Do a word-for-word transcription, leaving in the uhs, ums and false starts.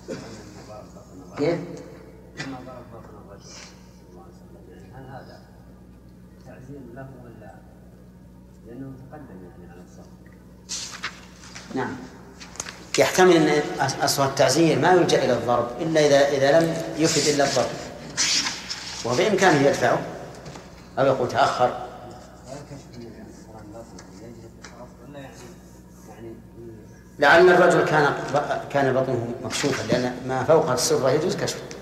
كيف؟ لما ضرب بطن الرجل صلى الله عليه وسلم، يعني هل هذا تعزير له ولا لأنه تقدم يعني على الصف؟ نعم، يحتمل أن أصل التعزير ما يلجأ إلى الضرب إلا إذا إذا لم يفد إلا الضرب، وبإمكانه يدفعه أو يقول تأخر. لعل الرجل كان كان بطنه مكشوفا، لأن ما فوق السرة يجوز كشفه.